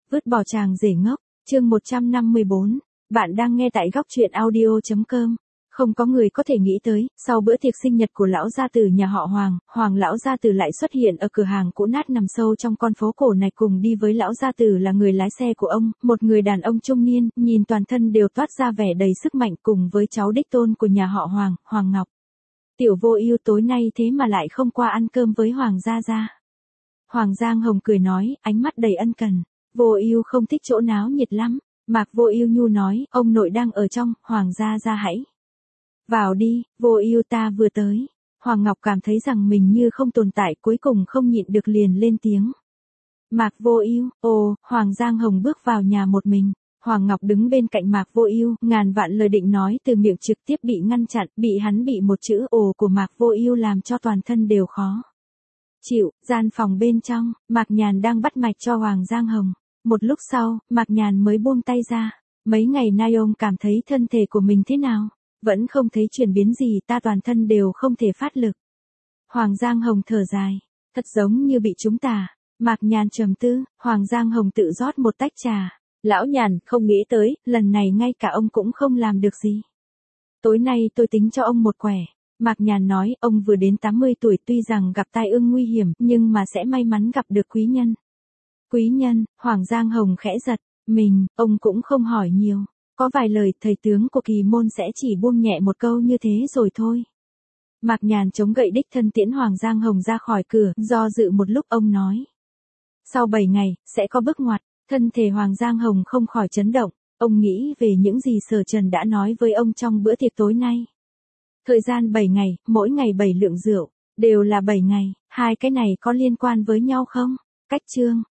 Vứt bỏ chàng rể ngốc, chương 154, bạn đang nghe tại góc truyện audio.com. Không có người có thể nghĩ tới, sau bữa tiệc sinh nhật của lão gia tử nhà họ Hoàng lão gia tử lại xuất hiện ở cửa hàng cũ nát nằm sâu trong con phố cổ này. Cùng đi với lão gia tử là người lái xe của ông, một người đàn ông trung niên, nhìn toàn thân đều toát ra vẻ đầy sức mạnh, cùng với cháu đích tôn của nhà họ Hoàng Ngọc. Tiểu Vô Ưu tối nay thế mà lại không qua ăn cơm với Hoàng gia gia. Hoàng Giang Hồng cười nói, ánh mắt đầy ân cần. Vô Ưu không thích chỗ náo nhiệt lắm. Mạc Vô Ưu nhu nói, ông nội đang ở trong, Hoàng gia gia hãy vào đi. Vô Ưu ta vừa tới. Hoàng Ngọc cảm thấy rằng mình như không tồn tại, cuối cùng không nhịn được liền lên tiếng. Mạc Vô Ưu, Hoàng Giang Hồng bước vào nhà một mình. Hoàng Ngọc đứng bên cạnh Mạc Vô Ưu, ngàn vạn lời định nói từ miệng trực tiếp bị ngăn chặn, bị một chữ ồ của Mạc Vô Ưu làm cho toàn thân đều khó chịu. Gian phòng bên trong, Mạc Nhàn đang bắt mạch cho Hoàng Giang Hồng. Một lúc sau, Mạc Nhàn mới buông tay ra. Mấy ngày nay ông cảm thấy thân thể của mình thế nào? Vẫn không thấy chuyển biến gì, ta toàn thân đều không thể phát lực. Hoàng Giang Hồng thở dài. Thật giống như bị trúng tà. Mạc Nhàn trầm tư, Hoàng Giang Hồng tự rót một tách trà. Lão Nhàn, không nghĩ tới, lần này ngay cả ông cũng không làm được gì. Tối nay tôi tính cho ông một quẻ. Mạc Nhàn nói, ông vừa đến 80 tuổi, tuy rằng gặp tai ương nguy hiểm, nhưng mà sẽ may mắn gặp được quý nhân. Quý nhân, Hoàng Giang Hồng khẽ giật mình, ông cũng không hỏi nhiều. Có vài lời thầy tướng của kỳ môn sẽ chỉ buông nhẹ một câu như thế rồi thôi. Mạc Nhàn chống gậy đích thân tiễn Hoàng Giang Hồng ra khỏi cửa, do dự một lúc ông nói. Sau 7 ngày, sẽ có bước ngoặt. Thân thể Hoàng Giang Hồng không khỏi chấn động, ông nghĩ về những gì Sở Trần đã nói với ông trong bữa tiệc tối nay. Thời gian 7 ngày, mỗi ngày 7 lượng rượu, đều là 7 ngày, hai cái này có liên quan với nhau không? Cách chương,